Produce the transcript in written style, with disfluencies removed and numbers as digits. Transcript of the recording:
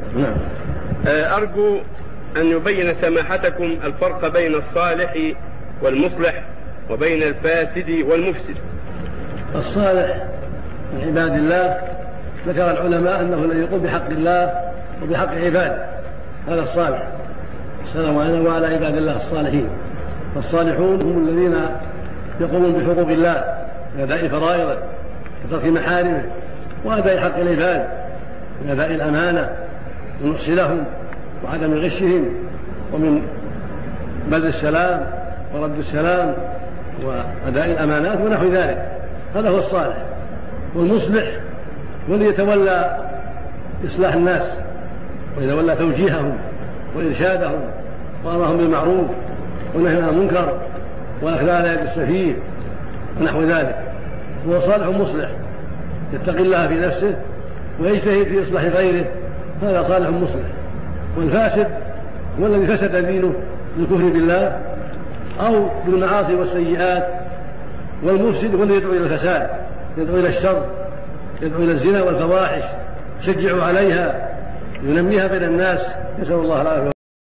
نعم. أرجو أن يبين سماحتكم الفرق بين الصالح والمصلح وبين الفاسد والمفسد. الصالح من عباد الله ذكر العلماء أنه الذي يقوم بحق الله وبحق عباده، هذا الصالح. السلام علينا وعلى عباد الله الصالحين. فالصالحون هم الذين يقومون بحقوق الله بأداء فرائضه وترك محارمه وأداء حق العباد من أداء الأمانة والنصح لهم وعدم غشهم ومن بذل السلام ورد السلام وأداء الأمانات ونحو ذلك، هذا هو الصالح. والمصلح هو الذي يتولى إصلاح الناس ويتولى توجيههم وإرشادهم وأمرهم بالمعروف ونهي عن المنكر وأخذ على يد السفيه ونحو ذلك. هو صالح مصلح يتقي الله في نفسه ويجتهد في إصلاح غيره، هذا صالح مصلح. والفاسد هو الذي فسد دينه بالكفر بالله أو بالمعاصي والسيئات. والمفسد هو الذي يدعو إلى الفساد، يدعو إلى الشر، يدعو إلى الزنا والفواحش، يشجع عليها، ينميها بين الناس. نسأل الله العافية.